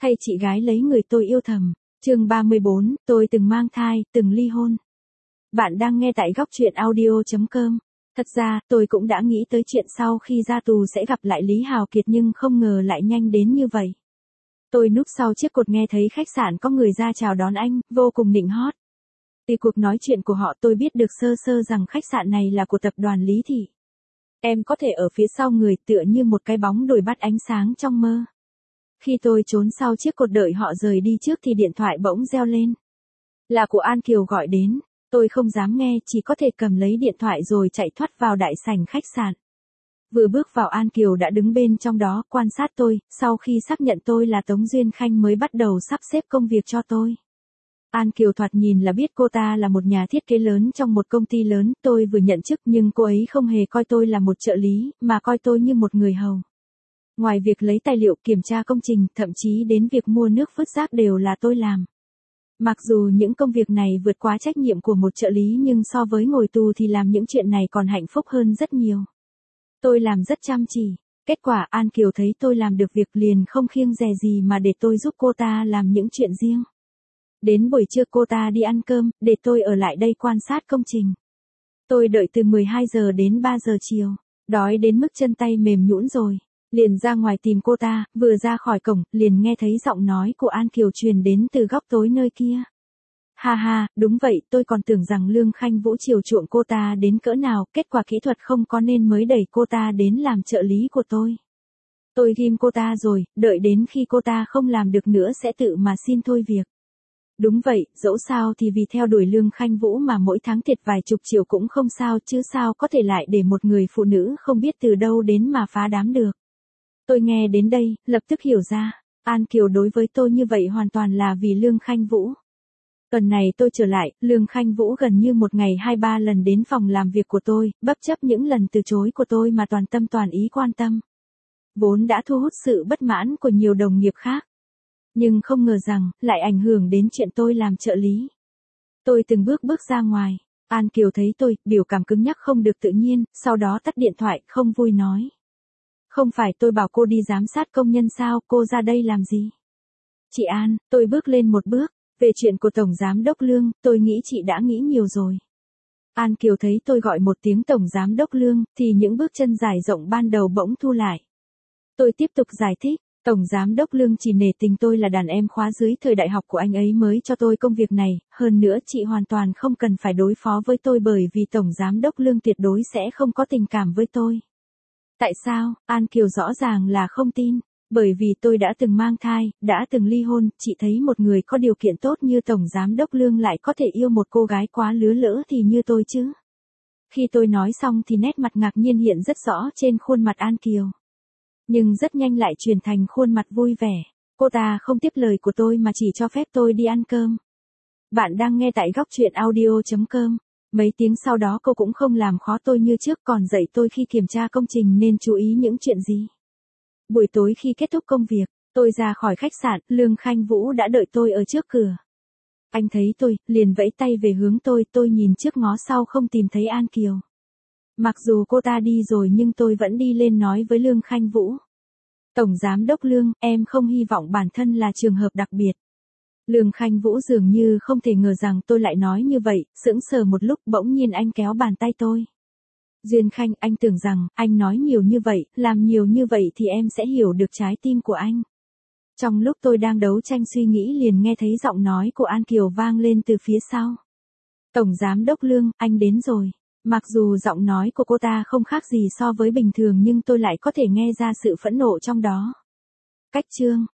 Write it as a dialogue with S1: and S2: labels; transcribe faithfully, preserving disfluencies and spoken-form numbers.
S1: Thay chị gái lấy người tôi yêu thầm. Chương ba mươi bốn, tôi từng mang thai, từng ly hôn. Bạn đang nghe tại góc truyện audio chấm com. Thật ra, tôi cũng đã nghĩ tới chuyện sau khi ra tù sẽ gặp lại Lý Hào Kiệt nhưng không ngờ lại nhanh đến như vậy. Tôi núp sau chiếc cột nghe thấy khách sạn có người ra chào đón anh, vô cùng nịnh hót. Từ cuộc nói chuyện của họ tôi biết được sơ sơ rằng khách sạn này là của tập đoàn Lý Thị. Em có thể ở phía sau người tựa như một cái bóng đồi bắt ánh sáng trong mơ. Khi tôi trốn sau chiếc cột đợi họ rời đi trước thì điện thoại bỗng reo lên. Là của An Kiều gọi đến, tôi không dám nghe, chỉ có thể cầm lấy điện thoại rồi chạy thoát vào đại sảnh khách sạn. Vừa bước vào An Kiều đã đứng bên trong đó quan sát tôi, sau khi xác nhận tôi là Tống Duyên Khanh mới bắt đầu sắp xếp công việc cho tôi. An Kiều thoạt nhìn là biết cô ta là một nhà thiết kế lớn trong một công ty lớn, tôi vừa nhận chức nhưng cô ấy không hề coi tôi là một trợ lý, mà coi tôi như một người hầu. Ngoài việc lấy tài liệu kiểm tra công trình, thậm chí đến việc mua nước vứt rác đều là tôi làm. Mặc dù những công việc này vượt quá trách nhiệm của một trợ lý nhưng so với ngồi tù thì làm những chuyện này còn hạnh phúc hơn rất nhiều. Tôi làm rất chăm chỉ. Kết quả An Kiều thấy tôi làm được việc liền không kiêng dè gì mà để tôi giúp cô ta làm những chuyện riêng. Đến buổi trưa cô ta đi ăn cơm, để tôi ở lại đây quan sát công trình. Tôi đợi từ mười hai giờ đến ba giờ chiều, đói đến mức chân tay mềm nhũn rồi. Liền ra ngoài tìm cô ta, vừa ra khỏi cổng, liền nghe thấy giọng nói của An Kiều truyền đến từ góc tối nơi kia. Ha ha, đúng vậy, tôi còn tưởng rằng Lương Khanh Vũ chiều chuộng cô ta đến cỡ nào, kết quả kỹ thuật không có nên mới đẩy cô ta đến làm trợ lý của tôi. Tôi ghim cô ta rồi, đợi đến khi cô ta không làm được nữa sẽ tự mà xin thôi việc. Đúng vậy, dẫu sao thì vì theo đuổi Lương Khanh Vũ mà mỗi tháng thiệt vài chục triệu cũng không sao, chứ sao có thể lại để một người phụ nữ không biết từ đâu đến mà phá đám được. Tôi nghe đến đây, lập tức hiểu ra, An Kiều đối với tôi như vậy hoàn toàn là vì Lương Khanh Vũ. Tuần này tôi trở lại, Lương Khanh Vũ gần như một ngày hai ba lần đến phòng làm việc của tôi, bất chấp những lần từ chối của tôi mà toàn tâm toàn ý quan tâm. Vốn đã thu hút sự bất mãn của nhiều đồng nghiệp khác. Nhưng không ngờ rằng, lại ảnh hưởng đến chuyện tôi làm trợ lý. Tôi từng bước bước ra ngoài, An Kiều thấy tôi, biểu cảm cứng nhắc không được tự nhiên, sau đó tắt điện thoại, không vui nói. Không phải tôi bảo cô đi giám sát công nhân sao, cô ra đây làm gì? Chị An, tôi bước lên một bước, về chuyện của Tổng Giám Đốc Lương, tôi nghĩ chị đã nghĩ nhiều rồi. An Kiều thấy tôi gọi một tiếng Tổng Giám Đốc Lương, thì những bước chân dài rộng ban đầu bỗng thu lại. Tôi tiếp tục giải thích, Tổng Giám Đốc Lương chỉ nể tình tôi là đàn em khóa dưới thời đại học của anh ấy mới cho tôi công việc này, hơn nữa chị hoàn toàn không cần phải đối phó với tôi bởi vì Tổng Giám Đốc Lương tuyệt đối sẽ không có tình cảm với tôi. Tại sao? An Kiều rõ ràng là không tin. Bởi vì tôi đã từng mang thai, đã từng ly hôn, chị thấy một người có điều kiện tốt như Tổng Giám Đốc Lương lại có thể yêu một cô gái quá lứa lỡ thì như tôi chứ. Khi tôi nói xong thì nét mặt ngạc nhiên hiện rất rõ trên khuôn mặt An Kiều. Nhưng rất nhanh lại chuyển thành khuôn mặt vui vẻ. Cô ta không tiếp lời của tôi mà chỉ cho phép tôi đi ăn cơm. Bạn đang nghe tại góc truyện audio chấm com. Mấy tiếng sau đó cô cũng không làm khó tôi như trước còn dạy tôi khi kiểm tra công trình nên chú ý những chuyện gì. Buổi tối khi kết thúc công việc, tôi ra khỏi khách sạn, Lương Khanh Vũ đã đợi tôi ở trước cửa. Anh thấy tôi, liền vẫy tay về hướng tôi, tôi nhìn trước ngó sau không tìm thấy An Kiều. Mặc dù cô ta đi rồi nhưng tôi vẫn đi lên nói với Lương Khanh Vũ. Tổng Giám Đốc Lương, em không hy vọng bản thân là trường hợp đặc biệt. Lương Khanh Vũ dường như không thể ngờ rằng tôi lại nói như vậy, sững sờ một lúc bỗng nhiên anh kéo bàn tay tôi. Duyên Khanh, anh tưởng rằng, anh nói nhiều như vậy, làm nhiều như vậy thì em sẽ hiểu được trái tim của anh. Trong lúc tôi đang đấu tranh suy nghĩ liền nghe thấy giọng nói của An Kiều vang lên từ phía sau. Tổng Giám Đốc Lương, anh đến rồi. Mặc dù giọng nói của cô ta không khác gì so với bình thường nhưng tôi lại có thể nghe ra sự phẫn nộ trong đó. Cách chương,